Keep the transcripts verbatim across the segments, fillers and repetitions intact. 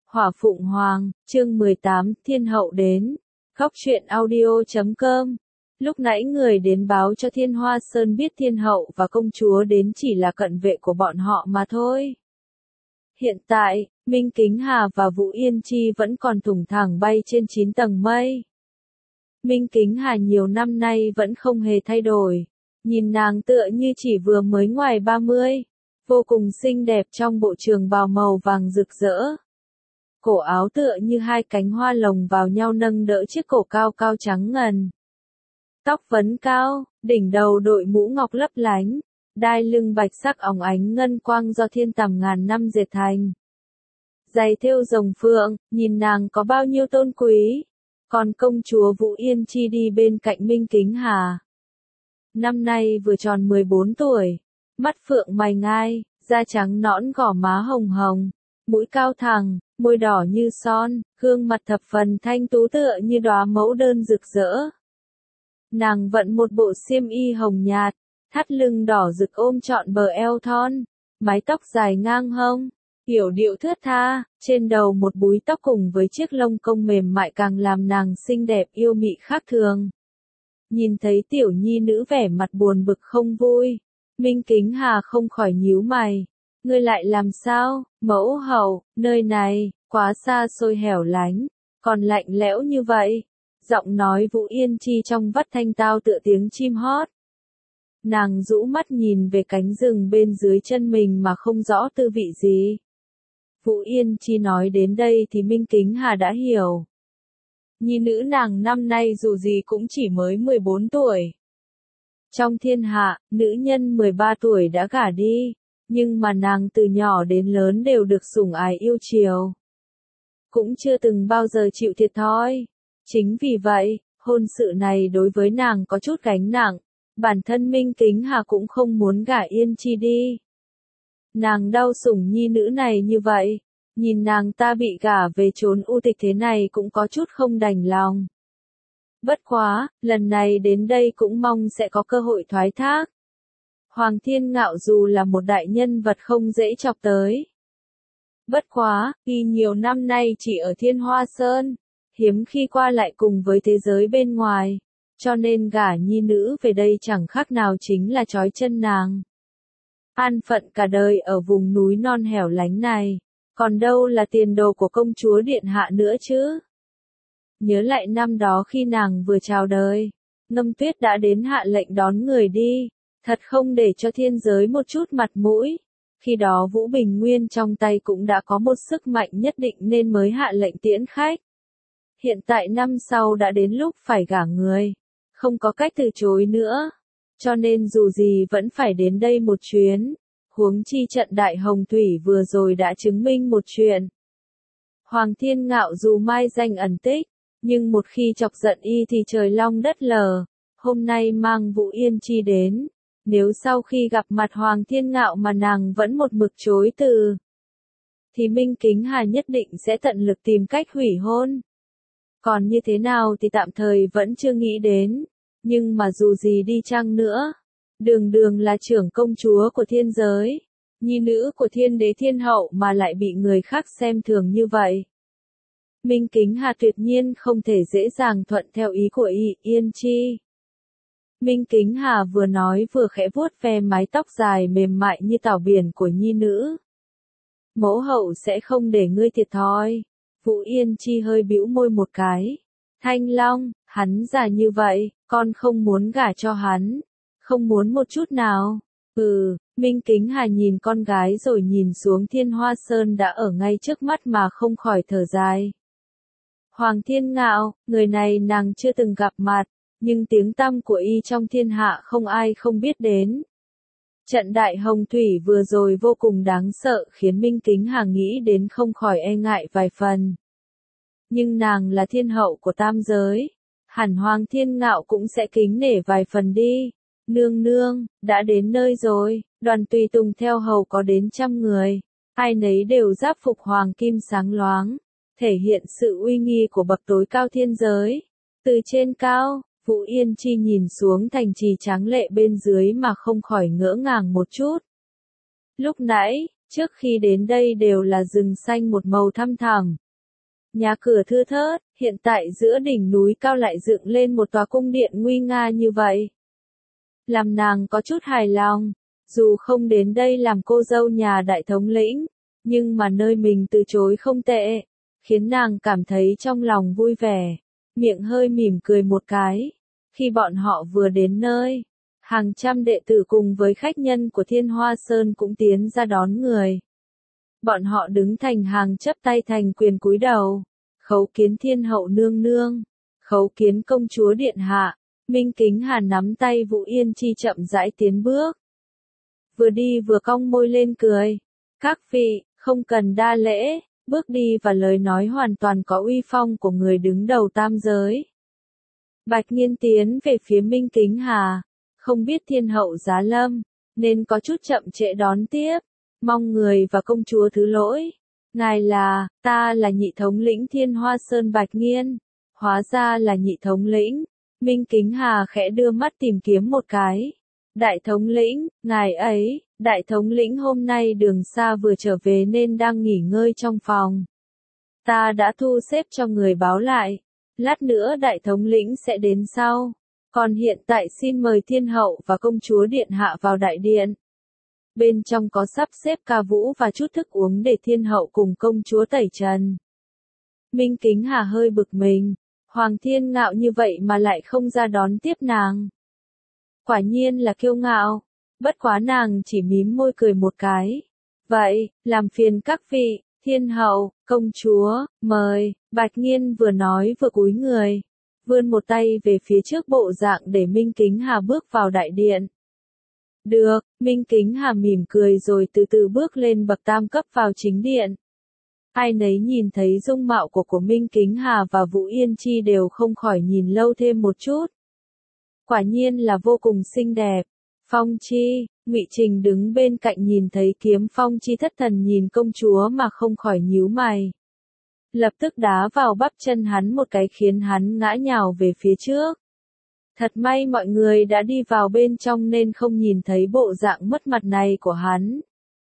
Hỏa Phụng Hoàng, chương mười tám, Thiên Hậu đến. Góc truyện audio chấm com. Lúc nãy người đến báo cho Thiên Hoa Sơn biết Thiên Hậu và công chúa đến chỉ là cận vệ của bọn họ mà thôi. Hiện tại, Minh Kính Hà và Vũ Yên Chi vẫn còn thủng thẳng bay trên chín tầng mây. Minh Kính Hà nhiều năm nay vẫn không hề thay đổi. Nhìn nàng tựa như chỉ vừa mới ngoài ba mươi. Vô cùng xinh đẹp trong bộ trường bào màu vàng rực rỡ. Cổ áo tựa như hai cánh hoa lồng vào nhau nâng đỡ chiếc cổ cao cao trắng ngần. Tóc vấn cao, đỉnh đầu đội mũ ngọc lấp lánh, đai lưng bạch sắc óng ánh ngân quang do thiên tầm ngàn năm dệt thành. Giày thêu rồng phượng, nhìn nàng có bao nhiêu tôn quý. Còn công chúa Vũ Yên Chi đi bên cạnh Minh Kính Hà. Năm nay vừa tròn mười bốn tuổi, mắt phượng mày ngai, da trắng nõn gò má hồng hồng, mũi cao thẳng, môi đỏ như son, gương mặt thập phần thanh tú tựa như đóa mẫu đơn rực rỡ. Nàng vận một bộ xiêm y hồng nhạt, thắt lưng đỏ rực ôm trọn bờ eo thon, mái tóc dài ngang hông, yểu điệu thướt tha, trên đầu một búi tóc cùng với chiếc lông công mềm mại càng làm nàng xinh đẹp yêu mị khác thường. Nhìn thấy tiểu nhi nữ vẻ mặt buồn bực không vui, Minh Kính Hà không khỏi nhíu mày. Ngươi lại làm sao, mẫu hậu, nơi này, quá xa xôi hẻo lánh, còn lạnh lẽo như vậy. Giọng nói Vũ Yên Chi trong vắt thanh tao tựa tiếng chim hót. Nàng rũ mắt nhìn về cánh rừng bên dưới chân mình mà không rõ tư vị gì. Vũ Yên Chi nói đến đây thì Minh Kính Hà đã hiểu. Nhi nữ nàng năm nay dù gì cũng chỉ mới mười bốn tuổi. Trong thiên hạ, nữ nhân mười ba tuổi đã gả đi. Nhưng mà nàng từ nhỏ đến lớn đều được sủng ái yêu chiều. Cũng chưa từng bao giờ chịu thiệt thòi. Chính vì vậy, hôn sự này đối với nàng có chút gánh nặng. Bản thân Minh Kính Hà cũng không muốn gả Yên Chi đi. Nàng đau sủng nhi nữ này như vậy. Nhìn nàng ta bị gả về chốn u tịch thế này cũng có chút không đành lòng. Bất quá, lần này đến đây cũng mong sẽ có cơ hội thoái thác. Hoàng Thiên Ngạo dù là một đại nhân vật không dễ chọc tới. Bất quá, y nhiều năm nay chỉ ở Thiên Hoa Sơn, hiếm khi qua lại cùng với thế giới bên ngoài, cho nên gả nhi nữ về đây chẳng khác nào chính là trói chân nàng. An phận cả đời ở vùng núi non hẻo lánh này, còn đâu là tiền đồ của công chúa điện hạ nữa chứ. Nhớ lại năm đó khi nàng vừa chào đời, Ngâm Tuyết đã đến hạ lệnh đón người đi. Thật không để cho thiên giới một chút mặt mũi. Khi đó Vũ Bình Nguyên trong tay cũng đã có một sức mạnh nhất định nên mới hạ lệnh tiễn khách. Hiện tại năm sau đã đến lúc phải gả người. Không có cách từ chối nữa. Cho nên dù gì vẫn phải đến đây một chuyến. Huống chi trận Đại Hồng Thủy vừa rồi đã chứng minh một chuyện. Hoàng Thiên Ngạo dù mai danh ẩn tích, nhưng một khi chọc giận y thì trời long đất lở. Hôm nay mang Vũ Yên Chi đến. Nếu sau khi gặp mặt Hoàng Thiên Ngạo mà nàng vẫn một mực chối từ, thì Minh Kính Hà nhất định sẽ tận lực tìm cách hủy hôn. Còn như thế nào thì tạm thời vẫn chưa nghĩ đến, nhưng mà dù gì đi chăng nữa, đường đường là trưởng công chúa của thiên giới, nhi nữ của thiên đế thiên hậu mà lại bị người khác xem thường như vậy. Minh Kính Hà tuyệt nhiên không thể dễ dàng thuận theo ý của y, Yên Chi. Minh Kính Hà vừa nói vừa khẽ vuốt ve mái tóc dài mềm mại như tảo biển của nhi nữ. Mẫu hậu sẽ không để ngươi thiệt thòi. Vũ Yên Chi hơi bĩu môi một cái. Thanh Long, hắn già như vậy, con không muốn gả cho hắn. Không muốn một chút nào. Ừ, Minh Kính Hà nhìn con gái rồi nhìn xuống Thiên Hoa Sơn đã ở ngay trước mắt mà không khỏi thở dài. Hoàng Thiên Ngạo, người này nàng chưa từng gặp mặt. Nhưng tiếng tăm của y trong thiên hạ không ai không biết đến. Trận Đại Hồng Thủy vừa rồi vô cùng đáng sợ khiến Minh Kính Hà nghĩ đến không khỏi e ngại vài phần. Nhưng nàng là thiên hậu của tam giới. Hẳn Hoàng Thiên Ngạo cũng sẽ kính nể vài phần đi. Nương nương, đã đến nơi rồi, đoàn tùy tùng theo hầu có đến trăm người. Ai nấy đều giáp phục hoàng kim sáng loáng. Thể hiện sự uy nghi của bậc tối cao thiên giới. Từ trên cao, Vũ Yên Chi nhìn xuống thành trì tráng lệ bên dưới mà không khỏi ngỡ ngàng một chút. Lúc nãy, Trước khi đến đây đều là rừng xanh một màu thăm thẳm. Nhà cửa thưa thớt, hiện tại giữa đỉnh núi cao lại dựng lên một tòa cung điện nguy nga như vậy. Làm nàng có chút hài lòng, dù không đến đây làm cô dâu nhà đại thống lĩnh, nhưng mà nơi mình từ chối không tệ, khiến nàng cảm thấy trong lòng vui vẻ, miệng hơi mỉm cười một cái. Khi bọn họ vừa đến nơi, hàng trăm đệ tử cùng với khách nhân của Thiên Hoa Sơn cũng tiến ra đón người. Bọn họ đứng thành hàng chấp tay thành quyền cúi đầu, khấu kiến Thiên hậu nương nương, khấu kiến công chúa điện hạ. Minh Kính Hà nắm tay Vũ Yên Chi chậm rãi tiến bước. Vừa đi vừa cong môi lên cười. Các vị, không cần đa lễ, bước đi và lời nói hoàn toàn có uy phong của người đứng đầu tam giới. Bạch Nghiên tiến về phía Minh Kính Hà, không biết Thiên hậu giá lâm, nên có chút chậm trễ đón tiếp, mong người và công chúa thứ lỗi. Ngài là, ta là nhị thống lĩnh Thiên Hoa Sơn Bạch Nghiên, hóa ra là nhị thống lĩnh. Minh Kính Hà khẽ đưa mắt tìm kiếm một cái. Đại thống lĩnh, ngài ấy, đại thống lĩnh hôm nay đường xa vừa trở về nên đang nghỉ ngơi trong phòng. Ta đã thu xếp cho người báo lại. Lát nữa đại thống lĩnh sẽ đến sau. Còn hiện tại xin mời Thiên hậu và công chúa điện hạ vào đại điện. Bên trong có sắp xếp ca vũ và chút thức uống để Thiên hậu cùng công chúa tẩy trần. Minh Kính Hà hơi bực mình. Hoàng Thiên Ngạo như vậy mà lại không ra đón tiếp nàng. Quả nhiên là kiêu ngạo, bất quá nàng chỉ mím môi cười một cái. Vậy, làm phiền các vị, Thiên hậu, công chúa, mời. Bạch Nghiên vừa nói vừa cúi người, vươn một tay về phía trước bộ dạng để Minh Kính Hà bước vào đại điện. Được, Minh Kính Hà mỉm cười rồi từ từ bước lên bậc tam cấp vào chính điện. Ai nấy nhìn thấy dung mạo của của Minh Kính Hà và Vũ Yên Chi đều không khỏi nhìn lâu thêm một chút. Quả nhiên là vô cùng xinh đẹp. Phong Chi, Ngụy Trình đứng bên cạnh nhìn thấy Kiếm Phong Chi thất thần nhìn công chúa mà không khỏi nhíu mày. Lập tức đá vào bắp chân hắn một cái khiến hắn ngã nhào về phía trước. Thật may mọi người đã đi vào bên trong nên không nhìn thấy bộ dạng mất mặt này của hắn.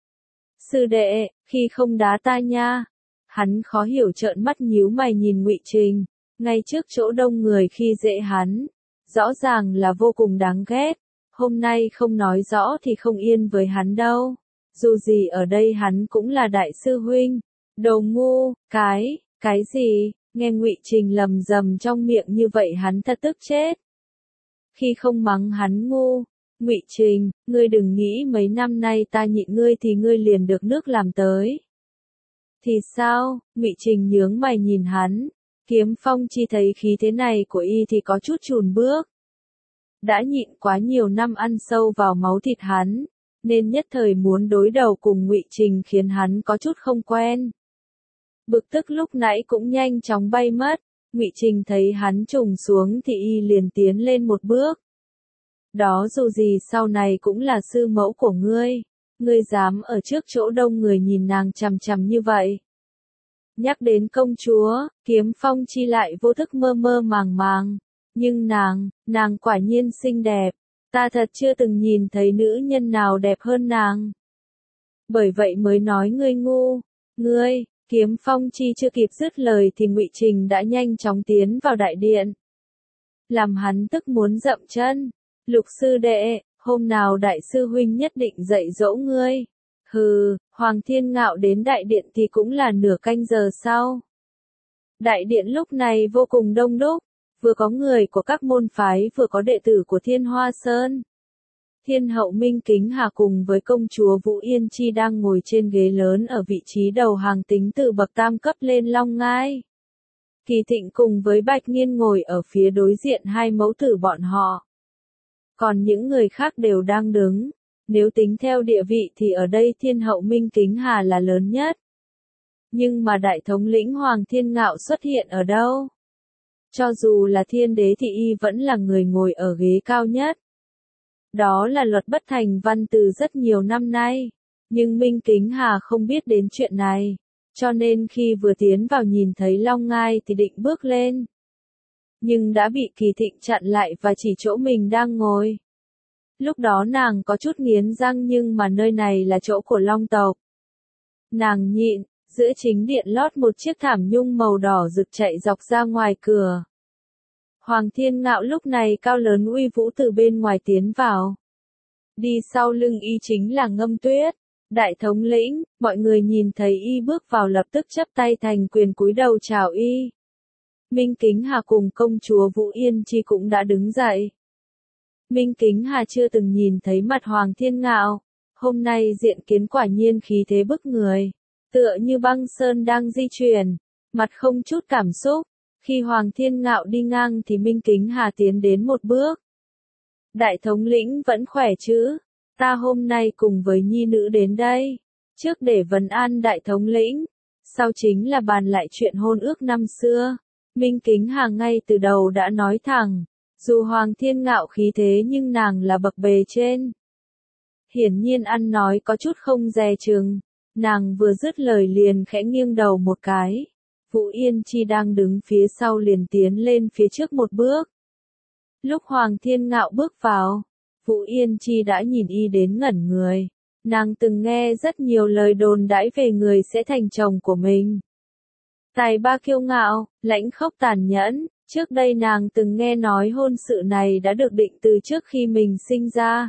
Sư đệ, khi không đá ta nha. Hắn khó hiểu trợn mắt nhíu mày nhìn Ngụy Trình, ngay trước chỗ đông người khi dễ hắn, rõ ràng là vô cùng đáng ghét, hôm nay không nói rõ thì không yên với hắn đâu, dù gì ở đây hắn cũng là đại sư huynh. Đồ ngu, cái, cái gì, nghe Ngụy Trình lầm rầm trong miệng như vậy hắn thật tức chết. Khi không mắng hắn ngu, Ngụy Trình, ngươi đừng nghĩ mấy năm nay ta nhịn ngươi thì ngươi liền được nước làm tới. Thì sao? Ngụy Trình nhướng mày nhìn hắn. Kiếm Phong Chi thấy khí thế này của y thì có chút chùn bước. Đã nhịn quá nhiều năm ăn sâu vào máu thịt hắn, nên nhất thời muốn đối đầu cùng Ngụy Trình khiến hắn có chút không quen. Bực tức lúc nãy cũng nhanh chóng bay mất. Ngụy Trình thấy hắn trùng xuống thì y liền tiến lên một bước. Đó dù gì sau này cũng là sư mẫu của ngươi. Ngươi dám ở trước chỗ đông người nhìn nàng chằm chằm như vậy. Nhắc đến công chúa, Kiếm Phong Chi lại vô thức mơ mơ màng màng. Nhưng nàng, nàng quả nhiên xinh đẹp. Ta thật chưa từng nhìn thấy nữ nhân nào đẹp hơn nàng. Bởi vậy mới nói ngươi ngu. Ngươi, Kiếm Phong Chi chưa kịp dứt lời thì Ngụy Trình đã nhanh chóng tiến vào đại điện. Làm hắn tức muốn dậm chân. Lục sư đệ, hôm nào đại sư huynh nhất định dạy dỗ ngươi. Hừ, Hoàng Thiên Ngạo đến đại điện thì cũng là nửa canh giờ sau. Đại điện lúc này vô cùng đông đúc, vừa có người của các môn phái vừa có đệ tử của Thiên Hoa Sơn. Thiên hậu Minh Kính Hà cùng với công chúa Vũ Yên Chi đang ngồi trên ghế lớn ở vị trí đầu hàng tính từ bậc tam cấp lên long ngai. Kỳ Thịnh cùng với Bạch Nghiên ngồi ở phía đối diện hai mẫu tử bọn họ. Còn những người khác đều đang đứng. Nếu tính theo địa vị thì ở đây Thiên hậu Minh Kính Hà là lớn nhất. Nhưng mà đại thống lĩnh Hoàng Thiên Ngạo xuất hiện ở đâu? Cho dù là thiên đế thì y vẫn là người ngồi ở ghế cao nhất. Đó là luật bất thành văn từ rất nhiều năm nay. Nhưng Minh Kính Hà không biết đến chuyện này. Cho nên khi vừa tiến vào nhìn thấy long ngai thì định bước lên. Nhưng đã bị Kỳ Thịnh chặn lại và chỉ chỗ mình đang ngồi. Lúc đó nàng có chút nghiến răng nhưng mà nơi này là chỗ của long tộc. Nàng nhịn, giữa chính điện lót một chiếc thảm nhung màu đỏ rực chạy dọc ra ngoài cửa. Hoàng Thiên Ngạo lúc này cao lớn uy vũ từ bên ngoài tiến vào. Đi sau lưng y chính là Ngâm Tuyết. Đại thống lĩnh, mọi người nhìn thấy y bước vào lập tức chắp tay thành quyền cúi đầu chào y. Minh Kính Hà cùng công chúa Vũ Yên Chi cũng đã đứng dậy. Minh Kính Hà chưa từng nhìn thấy mặt Hoàng Thiên Ngạo, hôm nay diện kiến quả nhiên khí thế bức người, tựa như băng sơn đang di chuyển, mặt không chút cảm xúc. Khi Hoàng Thiên Ngạo đi ngang thì Minh Kính Hà tiến đến một bước. Đại thống lĩnh vẫn khỏe chứ? Ta hôm nay cùng với nhi nữ đến đây, trước để vấn an đại thống lĩnh, sau chính là bàn lại chuyện hôn ước năm xưa. Minh Kính Hà ngay từ đầu đã nói thẳng, dù Hoàng Thiên Ngạo khí thế nhưng nàng là bậc bề trên. Hiển nhiên ăn nói có chút không dè chừng, nàng vừa dứt lời liền khẽ nghiêng đầu một cái. Vũ Yên Chi đang đứng phía sau liền tiến lên phía trước một bước. Lúc Hoàng Thiên Ngạo bước vào, Vũ Yên Chi đã nhìn y đến ngẩn người. Nàng từng nghe rất nhiều lời đồn đãi về người sẽ thành chồng của mình. Tài ba kiêu ngạo, lãnh khốc tàn nhẫn, trước đây nàng từng nghe nói hôn sự này đã được định từ trước khi mình sinh ra.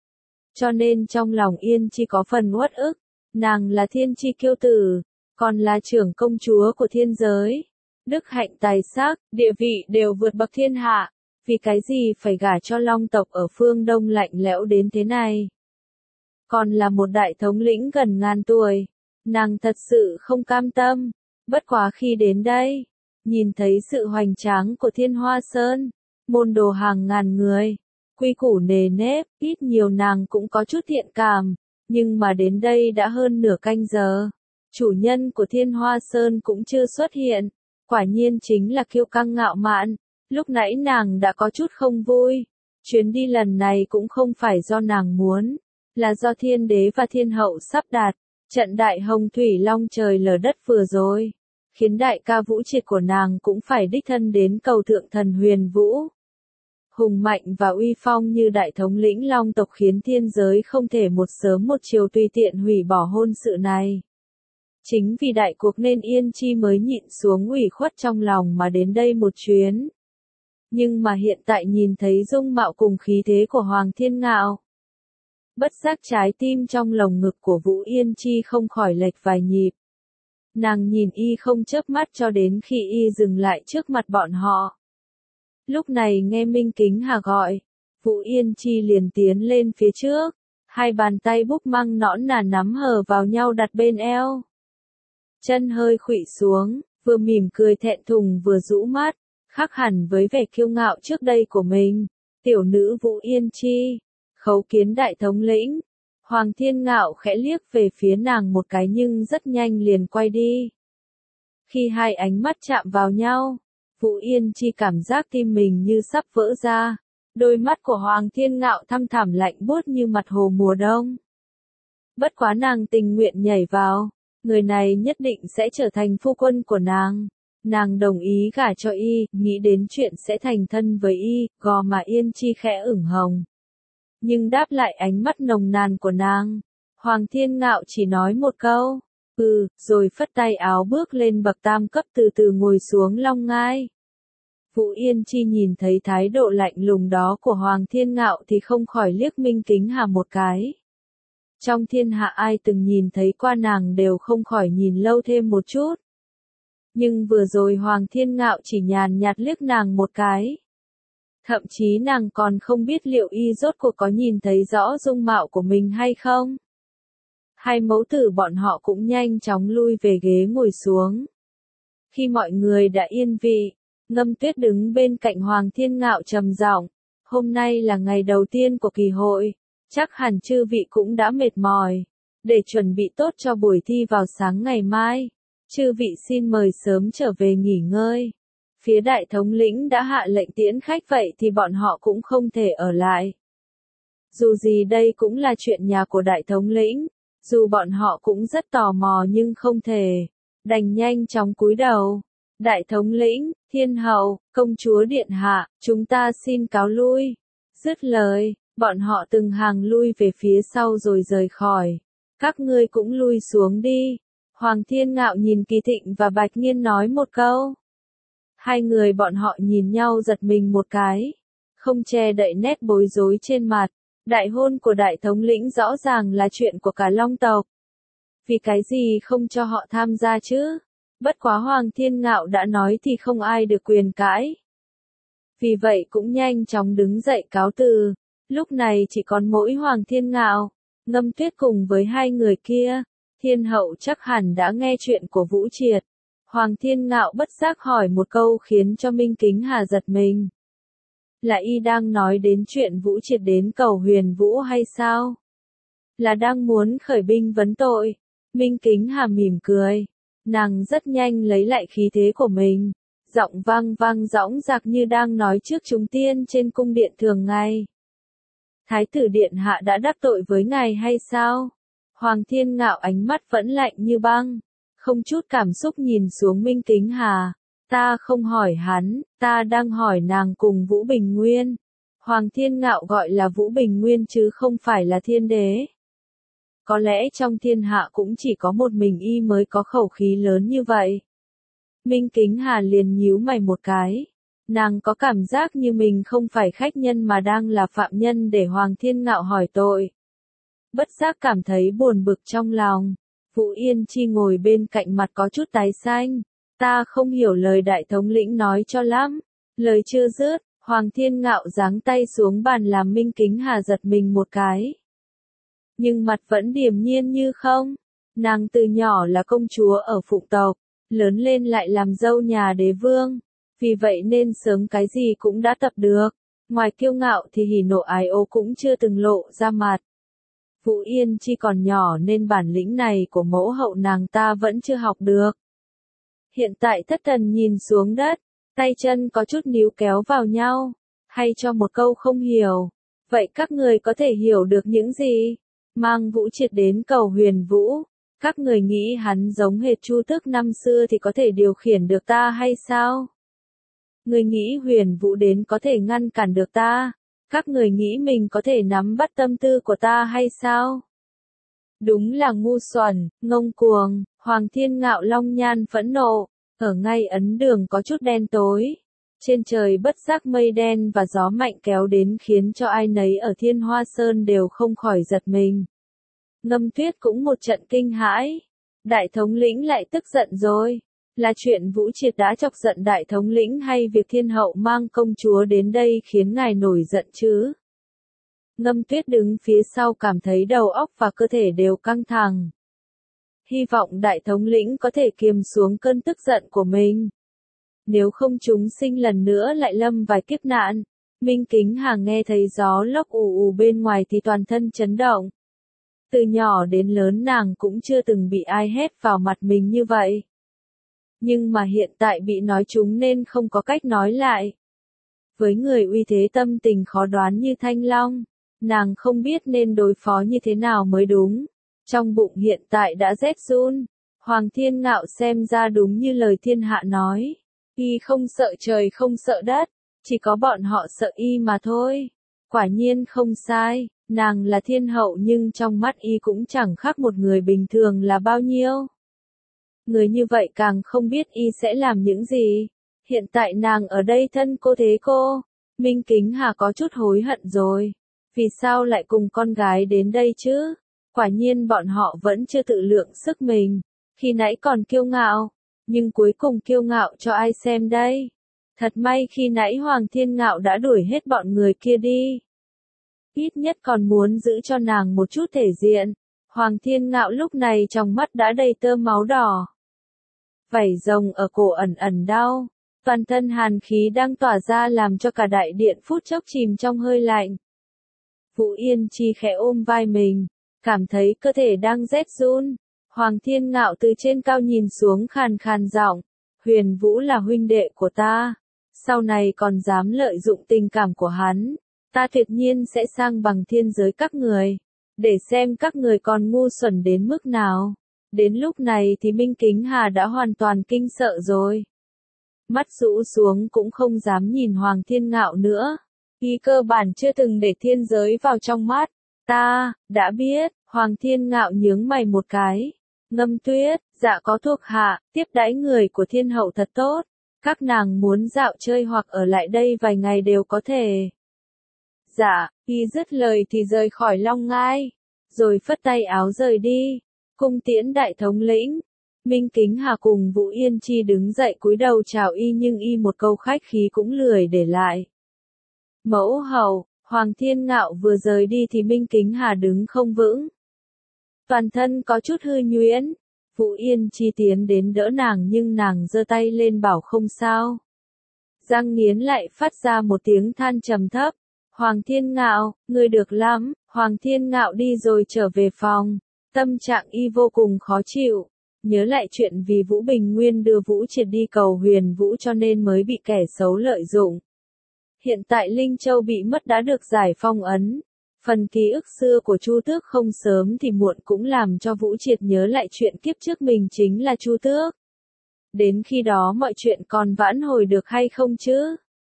Cho nên trong lòng Yên Chi có phần uất ức, nàng là thiên chi kiêu tử, còn là trưởng công chúa của thiên giới. Đức hạnh tài sắc, địa vị đều vượt bậc thiên hạ, vì cái gì phải gả cho Long tộc ở phương Đông lạnh lẽo đến thế này. Còn là một đại thống lĩnh gần ngàn tuổi, nàng thật sự không cam tâm, bất quá khi đến đây, nhìn thấy sự hoành tráng của Thiên Hoa Sơn, môn đồ hàng ngàn người, quy củ nề nếp, ít nhiều nàng cũng có chút thiện cảm, nhưng mà đến đây đã hơn nửa canh giờ, chủ nhân của Thiên Hoa Sơn cũng chưa xuất hiện, quả nhiên chính là kiêu căng ngạo mạn. Lúc nãy nàng đã có chút không vui, chuyến đi lần này cũng không phải do nàng muốn, là do thiên đế và thiên hậu sắp đặt, trận đại hồng thủy long trời lở đất vừa rồi, khiến đại ca Vũ Triệt của nàng cũng phải đích thân đến cầu thượng thần Huyền Vũ. Hùng mạnh và uy phong như đại thống lĩnh Long tộc khiến thiên giới không thể một sớm một chiều tùy tiện hủy bỏ hôn sự này. Chính vì đại cuộc nên Yên Chi mới nhịn xuống ủy khuất trong lòng mà đến đây một chuyến. Nhưng mà hiện tại nhìn thấy dung mạo cùng khí thế của Hoàng Thiên Ngạo, bất giác trái tim trong lồng ngực của Vũ Yên Chi không khỏi lệch vài nhịp. Nàng nhìn y không chớp mắt cho đến khi y dừng lại trước mặt bọn họ. Lúc này nghe Minh Kính Hà gọi, Vũ Yên Chi liền tiến lên phía trước, hai bàn tay búp măng nõn nà nắm hờ vào nhau đặt bên eo. Chân hơi khuỵu xuống, vừa mỉm cười thẹn thùng vừa rũ mắt, khác hẳn với vẻ kiêu ngạo trước đây của mình. Tiểu nữ Vũ Yên Chi, khấu kiến đại thống lĩnh. Hoàng Thiên Ngạo khẽ liếc về phía nàng một cái nhưng rất nhanh liền quay đi. Khi hai ánh mắt chạm vào nhau, Vũ Yên Chi cảm giác tim mình như sắp vỡ ra. Đôi mắt của Hoàng Thiên Ngạo thăm thẳm lạnh buốt như mặt hồ mùa đông. Bất quá nàng tình nguyện nhảy vào, người này nhất định sẽ trở thành phu quân của nàng. Nàng đồng ý gả cho y, nghĩ đến chuyện sẽ thành thân với y, gò má Yên Chi khẽ ửng hồng. Nhưng đáp lại ánh mắt nồng nàn của nàng, Hoàng Thiên Ngạo chỉ nói một câu, ừ, rồi phất tay áo bước lên bậc tam cấp từ từ ngồi xuống long ngai. Vũ Yên Chi nhìn thấy thái độ lạnh lùng đó của Hoàng Thiên Ngạo thì không khỏi liếc Minh Kính Hà một cái. Trong thiên hạ ai từng nhìn thấy qua nàng đều không khỏi nhìn lâu thêm một chút. Nhưng vừa rồi Hoàng Thiên Ngạo chỉ nhàn nhạt liếc nàng một cái. Thậm chí nàng còn không biết liệu y rốt cuộc có nhìn thấy rõ dung mạo của mình hay không. Hai mẫu tử bọn họ cũng nhanh chóng lui về ghế ngồi xuống. Khi mọi người đã yên vị, Ngâm Tuyết đứng bên cạnh Hoàng Thiên Ngạo trầm giọng, hôm nay là ngày đầu tiên của kỳ hội, chắc hẳn chư vị cũng đã mệt mỏi, để chuẩn bị tốt cho buổi thi vào sáng ngày mai. Chư vị xin mời sớm trở về nghỉ ngơi. Phía đại thống lĩnh đã hạ lệnh tiễn khách vậy thì bọn họ cũng không thể ở lại. Dù gì đây cũng là chuyện nhà của đại thống lĩnh, dù bọn họ cũng rất tò mò nhưng không thể, đành nhanh chóng cúi đầu. Đại thống lĩnh, thiên hậu, công chúa điện hạ, chúng ta xin cáo lui. Dứt lời, bọn họ từng hàng lui về phía sau rồi rời khỏi. Các ngươi cũng lui xuống đi. Hoàng Thiên Ngạo nhìn Kỳ Thịnh và Bạch Nghiên nói một câu. Hai người bọn họ nhìn nhau giật mình một cái. Không che đậy nét bối rối trên mặt. Đại hôn của đại thống lĩnh rõ ràng là chuyện của cả Long tộc. Vì cái gì không cho họ tham gia chứ? Bất quá Hoàng Thiên Ngạo đã nói thì không ai được quyền cãi. Vì vậy cũng nhanh chóng đứng dậy cáo từ. Lúc này chỉ còn mỗi Hoàng Thiên Ngạo, Ngâm Tuyết cùng với hai người kia. Thiên hậu chắc hẳn đã nghe chuyện của Vũ Triệt. Hoàng Thiên Ngạo bất giác hỏi một câu khiến cho Minh Kính Hà giật mình. Là y đang nói đến chuyện Vũ Triệt đến cầu Huyền Vũ hay sao? Là đang muốn khởi binh vấn tội. Minh Kính Hà mỉm cười. Nàng rất nhanh lấy lại khí thế của mình. Giọng vang vang dõng dạc như đang nói trước chúng tiên trên cung điện thường ngày. Thái tử điện hạ đã đắc tội với ngài hay sao? Hoàng Thiên Ngạo ánh mắt vẫn lạnh như băng. Không chút cảm xúc nhìn xuống Minh Kính Hà. Ta không hỏi hắn, ta đang hỏi nàng cùng Vũ Bình Nguyên. Hoàng Thiên Ngạo gọi là Vũ Bình Nguyên chứ không phải là thiên đế. Có lẽ trong thiên hạ cũng chỉ có một mình y mới có khẩu khí lớn như vậy. Minh Kính Hà liền nhíu mày một cái. Nàng có cảm giác như mình không phải khách nhân mà đang là phạm nhân để Hoàng Thiên Ngạo hỏi tội. Bất giác cảm thấy buồn bực trong lòng. Vũ Yên Chi ngồi bên cạnh mặt có chút tái xanh. Ta không hiểu lời đại thống lĩnh nói cho lắm. Lời chưa dứt, Hoàng Thiên Ngạo giáng tay xuống bàn làm Minh Kính Hà giật mình một cái. Nhưng mặt vẫn điềm nhiên như không. Nàng từ nhỏ là công chúa ở Phụng tộc, lớn lên lại làm dâu nhà đế vương. Vì vậy nên sớm cái gì cũng đã tập được. Ngoài kiêu ngạo thì hỉ nộ ái ố cũng chưa từng lộ ra mặt. Vũ Yên Chi còn nhỏ nên bản lĩnh này của mẫu hậu nàng ta vẫn chưa học được. Hiện tại Thất Thần nhìn xuống đất, tay chân có chút níu kéo vào nhau, hay cho một câu không hiểu. Vậy các người có thể hiểu được những gì? Mang Vũ Triệt đến cầu Huyền Vũ, các người nghĩ hắn giống hệt Chu Tước năm xưa thì có thể điều khiển được ta hay sao? Người nghĩ Huyền Vũ đến có thể ngăn cản được ta? Các người nghĩ mình có thể nắm bắt tâm tư của ta hay sao? Đúng là ngu xuẩn, ngông cuồng. Hoàng Thiên Ngạo long nhan phẫn nộ. Ở ngay ấn đường có chút đen tối. Trên trời bất giác mây đen và gió mạnh kéo đến khiến cho ai nấy ở Thiên Hoa Sơn đều không khỏi giật mình. Ngâm Tuyết cũng một trận kinh hãi. Đại thống lĩnh lại tức giận rồi. Là chuyện Vũ Triệt đã chọc giận đại thống lĩnh hay việc thiên hậu mang công chúa đến đây khiến ngài nổi giận chứ? Ngâm Tuyết đứng phía sau cảm thấy đầu óc và cơ thể đều căng thẳng. Hy vọng đại thống lĩnh có thể kiềm xuống cơn tức giận của mình. Nếu không chúng sinh lần nữa lại lâm vài kiếp nạn. Minh Kính Hà nghe thấy gió lốc ù ù bên ngoài thì toàn thân chấn động. Từ nhỏ đến lớn nàng cũng chưa từng bị ai hét vào mặt mình như vậy. Nhưng mà hiện tại bị nói trúng nên không có cách nói lại. Với người uy thế tâm tình khó đoán như Thanh Long, nàng không biết nên đối phó như thế nào mới đúng. Trong bụng hiện tại đã rét run. Hoàng Thiên Ngạo xem ra đúng như lời thiên hạ nói. Y không sợ trời không sợ đất, chỉ có bọn họ sợ y mà thôi. Quả nhiên không sai, nàng là thiên hậu nhưng trong mắt y cũng chẳng khác một người bình thường là bao nhiêu. Người như vậy càng không biết y sẽ làm những gì. Hiện tại nàng ở đây thân cô thế cô. Minh Kính Hà có chút hối hận rồi. Vì sao lại cùng con gái đến đây chứ? Quả nhiên bọn họ vẫn chưa tự lượng sức mình. Khi nãy còn kiêu ngạo, nhưng cuối cùng kiêu ngạo cho ai xem đây? Thật may khi nãy Hoàng Thiên Ngạo đã đuổi hết bọn người kia đi. Ít nhất còn muốn giữ cho nàng một chút thể diện. Hoàng Thiên Ngạo lúc này trong mắt đã đầy tơ máu đỏ. Vảy rồng ở cổ ẩn ẩn đau. Toàn thân hàn khí đang tỏa ra làm cho cả đại điện phút chốc chìm trong hơi lạnh. Vũ Yên Chi khẽ ôm vai mình, cảm thấy cơ thể đang rét run. Hoàng Thiên Ngạo từ trên cao nhìn xuống khàn khàn giọng. Huyền Vũ là huynh đệ của ta. Sau này còn dám lợi dụng tình cảm của hắn. Ta tuyệt nhiên sẽ sang bằng thiên giới các người. Để xem các người còn ngu xuẩn đến mức nào. Đến lúc này thì Minh Kính Hà đã hoàn toàn kinh sợ rồi. Mắt rũ xuống cũng không dám nhìn Hoàng Thiên Ngạo nữa. Y cơ bản chưa từng để thiên giới vào trong mắt. Ta, đã biết, Hoàng Thiên Ngạo nhướng mày một cái. Ngâm Tuyết, dạ có thuộc hạ, tiếp đãi người của thiên hậu thật tốt. Các nàng muốn dạo chơi hoặc ở lại đây vài ngày đều có thể. Dạ, y dứt lời thì rời khỏi Long Ngai, rồi phất tay áo rời đi. Cung tiễn đại thống lĩnh. Minh Kính Hà cùng Vũ Yên Chi đứng dậy cúi đầu chào y nhưng y một câu khách khí cũng lười để lại. Mẫu hậu, Hoàng Thiên Ngạo vừa rời đi thì Minh Kính Hà đứng không vững. Toàn thân có chút hư nhuyễn. Vũ Yên Chi tiến đến đỡ nàng nhưng nàng giơ tay lên bảo không sao. Giang Nghiến lại phát ra một tiếng than trầm thấp. Hoàng Thiên Ngạo, ngươi được lắm. Hoàng Thiên Ngạo đi rồi trở về phòng. Tâm trạng y vô cùng khó chịu. Nhớ lại chuyện vì Vũ Bình Nguyên đưa Vũ Triệt đi cầu Huyền Vũ cho nên mới bị kẻ xấu lợi dụng. Hiện tại Linh Châu bị mất đã được giải phong ấn. Phần ký ức xưa của Chu Tước không sớm thì muộn cũng làm cho Vũ Triệt nhớ lại chuyện kiếp trước mình chính là Chu Tước. Đến khi đó mọi chuyện còn vãn hồi được hay không chứ?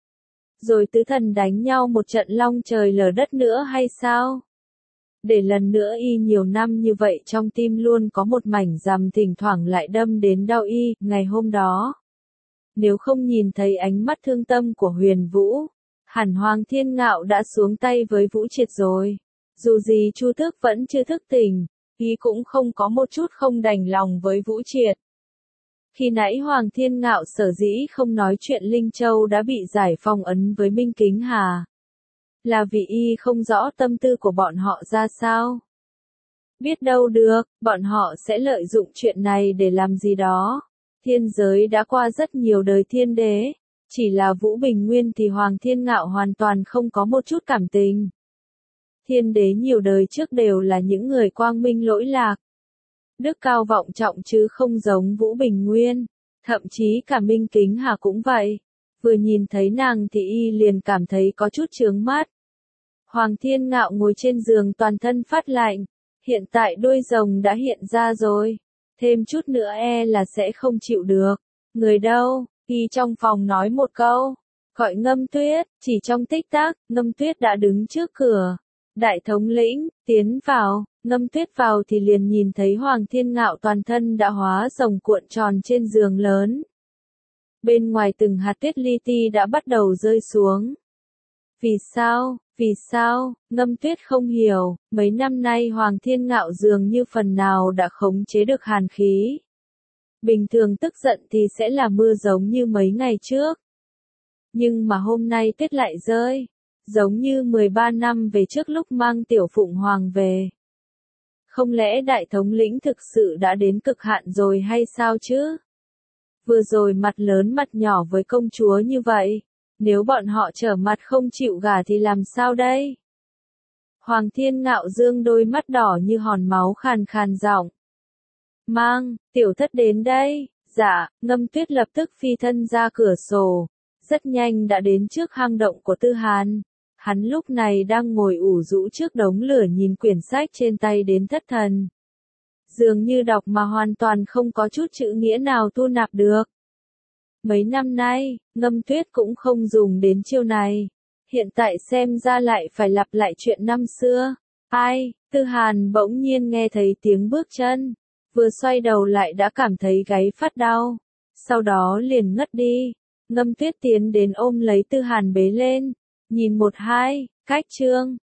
Rồi tứ thần đánh nhau một trận long trời lở đất nữa hay sao? Để lần nữa y nhiều năm như vậy trong tim luôn có một mảnh rằm thỉnh thoảng lại đâm đến đau y, ngày hôm đó. Nếu không nhìn thấy ánh mắt thương tâm của Huyền Vũ, hẳn Hoàng Thiên Ngạo đã xuống tay với Vũ Triệt rồi. Dù gì Chu Tước vẫn chưa thức tỉnh, y cũng không có một chút không đành lòng với Vũ Triệt. Khi nãy Hoàng Thiên Ngạo sở dĩ không nói chuyện Linh Châu đã bị giải phong ấn với Minh Kính Hà. Là vì y không rõ tâm tư của bọn họ ra sao. Biết đâu được, bọn họ sẽ lợi dụng chuyện này để làm gì đó. Thiên giới đã qua rất nhiều đời thiên đế. Chỉ là Vũ Bình Nguyên thì Hoàng Thiên Ngạo hoàn toàn không có một chút cảm tình. Thiên đế nhiều đời trước đều là những người quang minh lỗi lạc. Đức cao vọng trọng chứ không giống Vũ Bình Nguyên. Thậm chí cả Minh Kính Hà cũng vậy. Vừa nhìn thấy nàng thì y liền cảm thấy có chút chướng mắt. Hoàng Thiên Ngạo ngồi trên giường toàn thân phát lạnh. Hiện tại đuôi rồng đã hiện ra rồi. Thêm chút nữa e là sẽ không chịu được. Người đâu? Y trong phòng nói một câu. Gọi Ngâm Tuyết. Chỉ trong tích tắc, Ngâm Tuyết đã đứng trước cửa. Đại thống lĩnh, tiến vào. Ngâm Tuyết vào thì liền nhìn thấy Hoàng Thiên Ngạo toàn thân đã hóa rồng cuộn tròn trên giường lớn. Bên ngoài từng hạt tuyết li ti đã bắt đầu rơi xuống. Vì sao? Vì sao? Ngâm Tuyết không hiểu, mấy năm nay Hoàng Thiên Ngạo dường như phần nào đã khống chế được hàn khí. Bình thường tức giận thì sẽ là mưa giống như mấy ngày trước. Nhưng mà hôm nay tuyết lại rơi, giống như mười ba năm về trước lúc mang Tiểu Phụng Hoàng về. Không lẽ đại thống lĩnh thực sự đã đến cực hạn rồi hay sao chứ? Vừa rồi mặt lớn mặt nhỏ với công chúa như vậy. Nếu bọn họ trở mặt không chịu gả thì làm sao đây? Hoàng Thiên Ngạo dương đôi mắt đỏ như hòn máu khàn khàn giọng. Mang, tiểu thất đến đây. Dạ, Ngâm Tuyết lập tức phi thân ra cửa sổ. Rất nhanh đã đến trước hang động của Tư Hàn. Hắn lúc này đang ngồi ủ rũ trước đống lửa nhìn quyển sách trên tay đến thất thần. Dường như đọc mà hoàn toàn không có chút chữ nghĩa nào thu nạp được. Mấy năm nay, Ngâm Tuyết cũng không dùng đến chiêu này. Hiện tại xem ra lại phải lặp lại chuyện năm xưa. Ai, Tư Hàn bỗng nhiên nghe thấy tiếng bước chân. Vừa xoay đầu lại đã cảm thấy gáy phát đau. Sau đó liền ngất đi. Ngâm Tuyết tiến đến ôm lấy Tư Hàn bế lên. Nhìn một hai, cách chương.